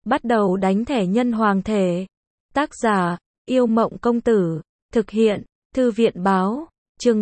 Bắt đầu đánh thẻ nhân hoàng thể. Tác giả, Yêu Mộng Công Tử. Thực hiện, Thư viện Báo. Chương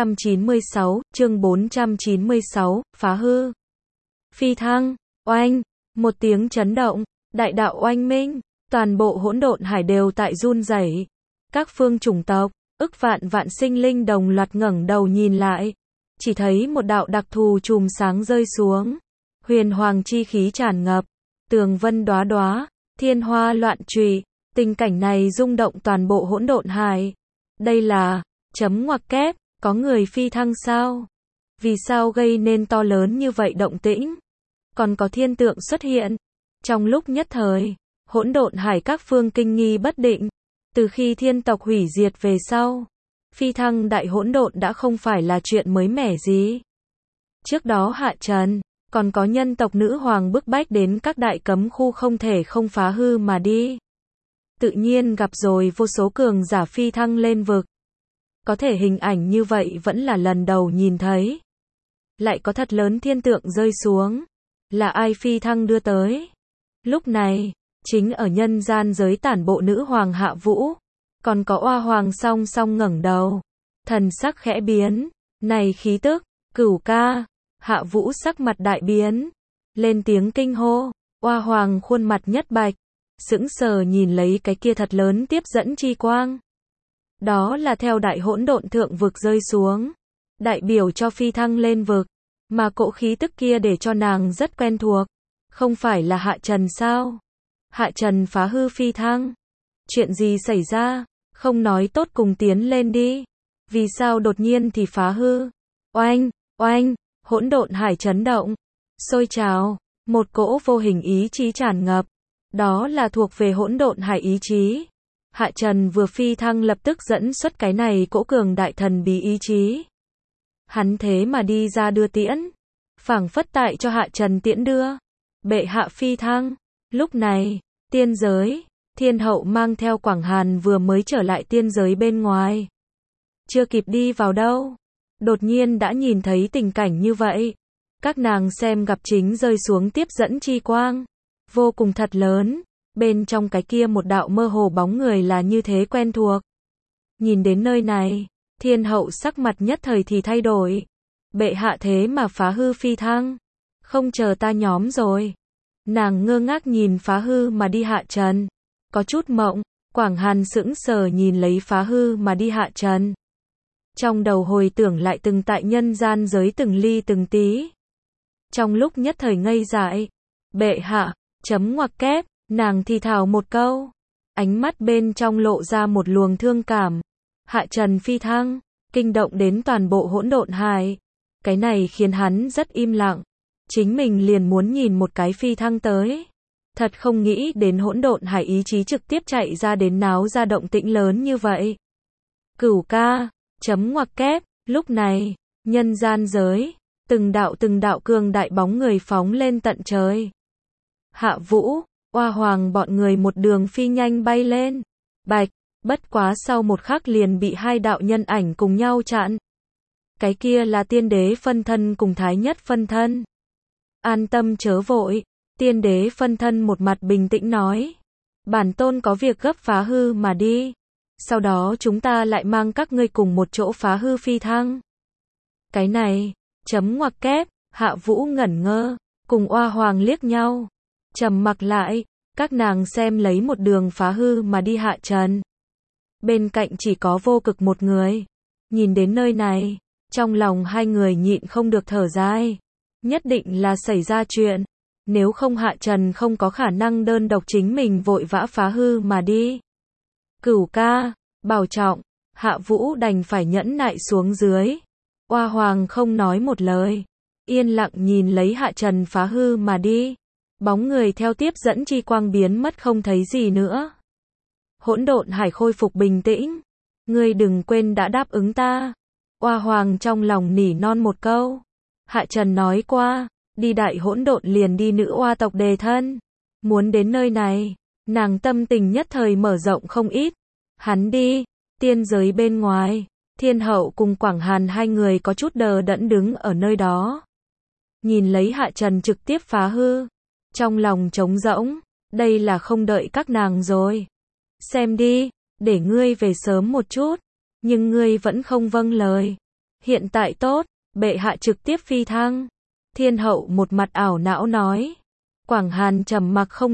496, phá hư. Phi thăng, oanh, một tiếng chấn động, đại đạo oanh minh, toàn bộ hỗn độn hải đều tại run rẩy. Các phương chủng tộc, ức vạn vạn sinh linh đồng loạt ngẩng đầu nhìn lại, chỉ thấy một đạo đặc thù chùm sáng rơi xuống, huyền hoàng chi khí tràn ngập, tường vân đóa đóa, thiên hoa loạn trụy, tình cảnh này rung động toàn bộ hỗn độn hải. Đây là chấm ngoặc kép, có người phi thăng sao? Vì sao gây nên to lớn như vậy động tĩnh? Còn có thiên tượng xuất hiện. Trong lúc nhất thời, hỗn độn hải các phương kinh nghi bất định. Từ khi thiên tộc hủy diệt về sau, phi thăng đại hỗn độn đã không phải là chuyện mới mẻ gì. Trước đó hạ trần, còn có nhân tộc nữ hoàng bức bách đến các đại cấm khu không thể không phá hư mà đi. Tự nhiên gặp rồi vô số cường giả phi thăng lên vực. Có thể hình ảnh như vậy vẫn là lần đầu nhìn thấy. Lại có thật lớn thiên tượng rơi xuống. Là ai phi thăng đưa tới? Lúc này, chính ở nhân gian giới tản bộ nữ hoàng Hạ Vũ. Còn có oa hoàng song song ngẩng đầu. Thần sắc khẽ biến. Này khí tức, Cửu ca. Hạ Vũ sắc mặt đại biến. Lên tiếng kinh hô. Oa hoàng khuôn mặt nhất bạch. Sững sờ nhìn lấy cái kia thật lớn tiếp dẫn chi quang. Đó là theo đại hỗn độn thượng vực rơi xuống. Đại biểu cho phi thăng lên vực. Mà cỗ khí tức kia để cho nàng rất quen thuộc. Không phải là Hạ Trần sao? Hạ Trần phá hư phi thăng. Chuyện gì xảy ra? Không nói tốt cùng tiến lên đi. Vì sao đột nhiên thì phá hư? Oanh, oanh, hỗn độn hải chấn động. Sôi trào, một cỗ vô hình ý chí tràn ngập. Đó là thuộc về hỗn độn hải ý chí. Hạ Trần vừa phi thăng lập tức dẫn xuất cái này cỗ cường đại thần bí ý chí. Hắn thế mà đi ra đưa tiễn. Phảng phất tại cho Hạ Trần tiễn đưa. Bệ hạ phi thăng. Lúc này, tiên giới, thiên hậu mang theo Quảng Hàn vừa mới trở lại tiên giới bên ngoài. Chưa kịp đi vào đâu. Đột nhiên đã nhìn thấy tình cảnh như vậy. Các nàng xem gặp chính rơi xuống tiếp dẫn chi quang. Vô cùng thật lớn. Bên trong cái kia một đạo mơ hồ bóng người là như thế quen thuộc. Nhìn đến nơi này, thiên hậu sắc mặt nhất thời thì thay đổi. Bệ hạ thế mà phá hư phi thăng. Không chờ ta nhóm rồi. Nàng ngơ ngác nhìn phá hư mà đi Hạ Trần. Có chút mộng, Quảng Hàn sững sờ nhìn lấy phá hư mà đi Hạ Trần. Trong đầu hồi tưởng lại từng tại nhân gian giới từng ly từng tí. Trong lúc nhất thời ngây dại. Bệ hạ, chấm ngoặc kép, nàng thì thào một câu. Ánh mắt bên trong lộ ra một luồng thương cảm. Hạ Trần phi thăng, kinh động đến toàn bộ hỗn độn hải. Cái này khiến hắn rất im lặng. Chính mình liền muốn nhìn một cái phi thăng tới. Thật không nghĩ đến hỗn độn hải ý chí trực tiếp chạy ra đến náo ra động tĩnh lớn như vậy. Cửu ca, chấm ngoặc kép, lúc này, nhân gian giới, từng đạo cường đại bóng người phóng lên tận trời. Hạ Vũ, oa hoàng bọn người một đường phi nhanh bay lên. Bạch, bất quá sau một khắc liền bị hai đạo nhân ảnh cùng nhau chặn. Cái kia là tiên đế phân thân cùng thái nhất phân thân. An tâm chớ vội, tiên đế phân thân một mặt bình tĩnh nói. Bản tôn có việc gấp phá hư mà đi. Sau đó chúng ta lại mang các ngươi cùng một chỗ phá hư phi thăng. Cái này, chấm ngoặc kép, Hạ Vũ ngẩn ngơ, cùng oa hoàng liếc nhau. Trầm mặc lại, các nàng xem lấy một đường phá hư mà đi Hạ Trần. Bên cạnh chỉ có Vô Cực một người. Nhìn đến nơi này, trong lòng hai người nhịn không được thở dài. Nhất định là xảy ra chuyện. Nếu không Hạ Trần không có khả năng đơn độc chính mình vội vã phá hư mà đi. Cửu ca, bảo trọng, Hạ Vũ đành phải nhẫn nại xuống dưới. Oa hoàng không nói một lời. Yên lặng nhìn lấy Hạ Trần phá hư mà đi. Bóng người theo tiếp dẫn chi quang biến mất không thấy gì nữa. Hỗn độn hải khôi phục bình tĩnh. Ngươi đừng quên đã đáp ứng ta. Oa hoàng trong lòng nỉ non một câu. Hạ Trần nói qua, đi đại hỗn độn liền đi nữ oa tộc đề thân. Muốn đến nơi này, nàng tâm tình nhất thời mở rộng không ít. Hắn đi, tiên giới bên ngoài, thiên hậu cùng Quảng Hàn hai người có chút đờ đẫn đứng ở nơi đó. Nhìn lấy Hạ Trần trực tiếp phá hư. Trong lòng trống rỗng, đây là không đợi các nàng rồi. Xem đi, để ngươi về sớm một chút, nhưng ngươi vẫn không vâng lời. Hiện tại tốt, bệ hạ trực tiếp phi thăng. Thiên hậu một mặt ảo não nói. Quảng Hàn trầm mặc không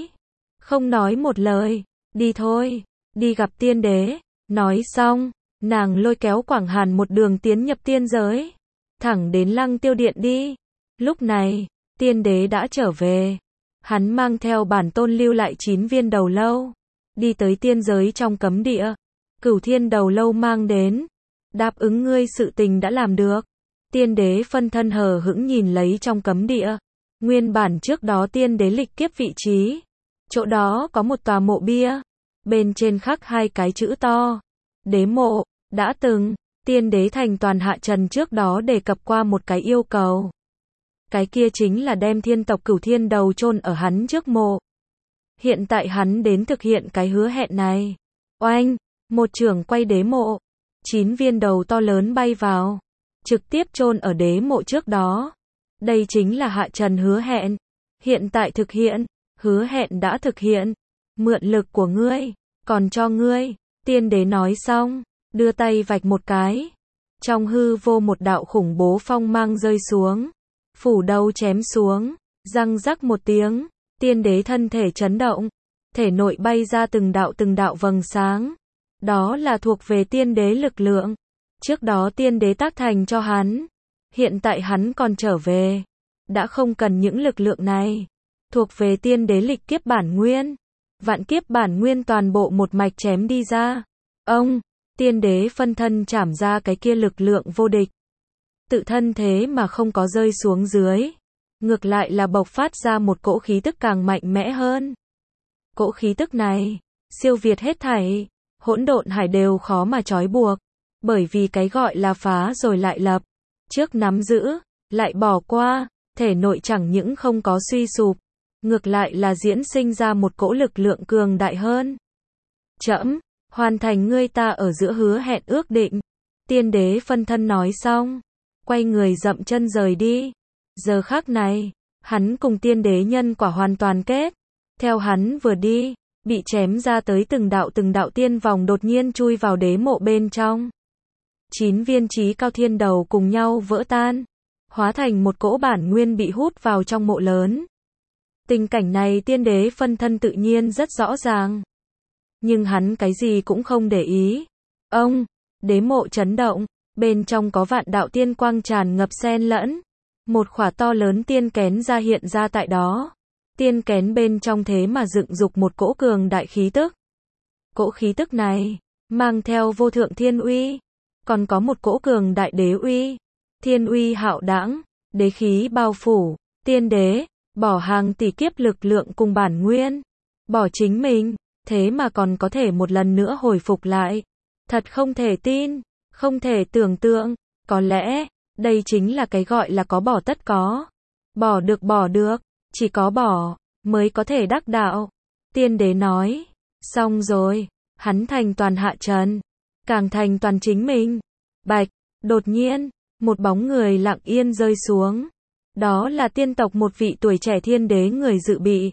nói một lời, đi thôi, đi gặp tiên đế. Nói xong, nàng lôi kéo Quảng Hàn một đường tiến nhập tiên giới, thẳng đến Lăng Tiêu Điện đi. Lúc này, tiên đế đã trở về, hắn mang theo bản tôn lưu lại 9 viên đầu lâu, đi tới tiên giới trong cấm địa. Cửu thiên đầu lâu mang đến, đáp ứng ngươi sự tình đã làm được. Tiên đế phân thân hờ hững nhìn lấy trong cấm địa. Nguyên bản trước đó tiên đế lịch kiếp vị trí, chỗ đó có một tòa mộ bia, bên trên khắc 2 cái chữ to. Đế mộ. Đã từng, tiên đế thành toàn hạ trần trước đó đề cập qua một cái yêu cầu. Cái kia chính là đem thiên tộc cửu thiên đầu chôn ở hắn trước mộ. Hiện tại hắn đến thực hiện cái hứa hẹn này. Oanh, một chưởng quay đế mộ, 9 viên đầu to lớn bay vào, trực tiếp chôn ở đế mộ trước đó. Đây chính là hạ trần hứa hẹn. Hiện tại thực hiện, hứa hẹn đã thực hiện. Mượn lực của ngươi, còn cho ngươi. Tiên đế nói xong, đưa tay vạch một cái. Trong hư vô một đạo khủng bố phong mang rơi xuống. Phủ đầu chém xuống, răng rắc một tiếng. Tiên đế thân thể chấn động, thể nội bay ra từng đạo vầng sáng. Đó là thuộc về tiên đế lực lượng. Trước đó tiên đế tác thành cho hắn. Hiện tại hắn còn trở về, đã không cần những lực lượng này. Thuộc về tiên đế lịch kiếp bản nguyên. Vạn kiếp bản nguyên toàn bộ một mạch chém đi ra. Ông, tiên đế phân thân chảm ra cái kia lực lượng vô địch. Tự thân thế mà không có rơi xuống dưới. Ngược lại là bộc phát ra một cỗ khí tức càng mạnh mẽ hơn. Cỗ khí tức này, siêu việt hết thảy. Hỗn độn hải đều khó mà trói buộc. Bởi vì cái gọi là phá rồi lại lập. Trước nắm giữ, lại bỏ qua, thể nội chẳng những không có suy sụp. Ngược lại là diễn sinh ra một cỗ lực lượng cường đại hơn. Trẫm, hoàn thành ngươi ta ở giữa hứa hẹn ước định. Tiên đế phân thân nói xong, quay người dậm chân rời đi. Giờ khắc này, hắn cùng tiên đế nhân quả hoàn toàn kết. Theo hắn vừa đi, bị chém ra tới từng đạo tiên vòng đột nhiên chui vào đế mộ bên trong. 9 viên chí cao thiên đầu cùng nhau vỡ tan, hóa thành một cỗ bản nguyên bị hút vào trong mộ lớn. Tình cảnh này tiên đế phân thân tự nhiên rất rõ ràng. Nhưng hắn cái gì cũng không để ý. Ông, đế mộ chấn động, bên trong có vạn đạo tiên quang tràn ngập xen lẫn. Một khỏa to lớn tiên kén ra hiện ra tại đó. Tiên kén bên trong thế mà dựng dục một cỗ cường đại khí tức. Cỗ khí tức này, mang theo vô thượng thiên uy. Còn có một cỗ cường đại đế uy. Thiên uy hạo đãng, đế khí bao phủ, tiên đế, bỏ hàng tỷ kiếp lực lượng cùng bản nguyên. Bỏ chính mình, thế mà còn có thể một lần nữa hồi phục lại. Thật không thể tin, không thể tưởng tượng, có lẽ, đây chính là cái gọi là có bỏ tất có. Bỏ được, chỉ có bỏ, mới có thể đắc đạo. Tiên đế nói, xong rồi, hắn thành toàn hạ trần, càng thành toàn chính mình. Bạch, đột nhiên, một bóng người lặng yên rơi xuống. Đó là tiên tộc một vị tuổi trẻ thiên đế người dự bị.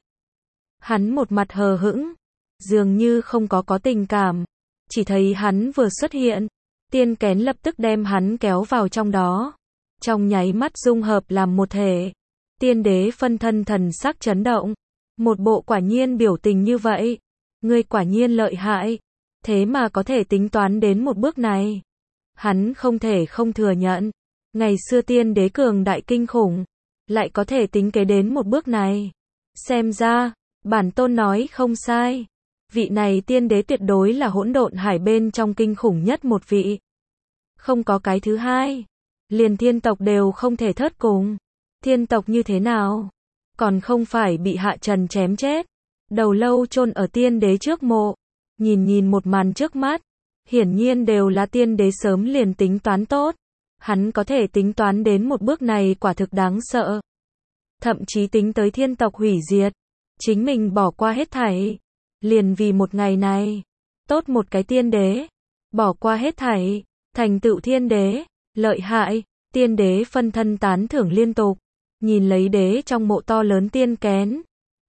Hắn một mặt hờ hững, dường như không có tình cảm. Chỉ thấy hắn vừa xuất hiện, tiên kén lập tức đem hắn kéo vào trong đó. Trong nháy mắt dung hợp làm một thể. Tiên đế phân thân thần sắc chấn động. Một bộ quả nhiên biểu tình như vậy. Ngươi quả nhiên lợi hại. Thế mà có thể tính toán đến một bước này. Hắn không thể không thừa nhận. Ngày xưa tiên đế cường đại kinh khủng. Lại có thể tính kế đến một bước này. Xem ra, bản tôn nói không sai. Vị này tiên đế tuyệt đối là hỗn độn hải bên trong kinh khủng nhất một vị. Không có cái thứ hai. Liền thiên tộc đều không thể thớt cùng. Thiên tộc như thế nào? Còn không phải bị hạ trần chém chết. Đầu lâu chôn ở tiên đế trước mộ. Nhìn một màn trước mắt. Hiển nhiên đều là tiên đế sớm liền tính toán tốt. Hắn có thể tính toán đến một bước này quả thực đáng sợ. Thậm chí tính tới thiên tộc hủy diệt. Chính mình bỏ qua hết thảy. Liền vì một ngày này. Tốt một cái tiên đế. Bỏ qua hết thảy. Thành tựu thiên đế. Lợi hại. Tiên đế phân thân tán thưởng liên tục. Nhìn lấy đế trong mộ to lớn tiên kén.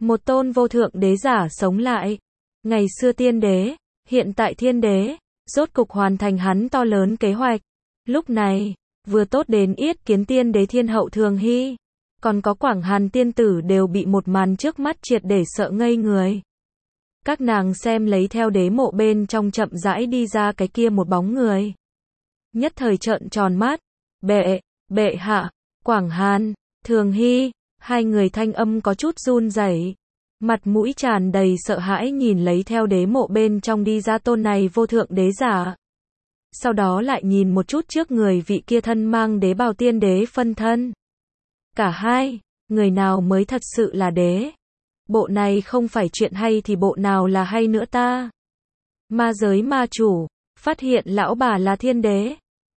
Một tôn vô thượng đế giả sống lại. Ngày xưa tiên đế, hiện tại thiên đế, rốt cục hoàn thành hắn to lớn kế hoạch. Lúc này, vừa tốt đến Yết Kiến tiên đế thiên hậu Thường Hy, còn có Quảng Hàn tiên tử đều bị một màn trước mắt triệt để sợ ngây người. Các nàng xem lấy theo đế mộ bên trong chậm rãi đi ra cái kia một bóng người. Nhất thời trợn tròn mắt, bệ hạ, Quảng Hàn, Thường Hy, hai người thanh âm có chút run rẩy, mặt mũi tràn đầy sợ hãi nhìn lấy theo đế mộ bên trong đi ra tôn này vô thượng đế giả. Sau đó lại nhìn một chút trước người vị kia thân mang đế bào tiên đế phân thân. Cả hai, người nào mới thật sự là đế? Bộ này không phải chuyện hay thì bộ nào là hay nữa ta? Ma giới ma chủ, phát hiện lão bà là thiên đế.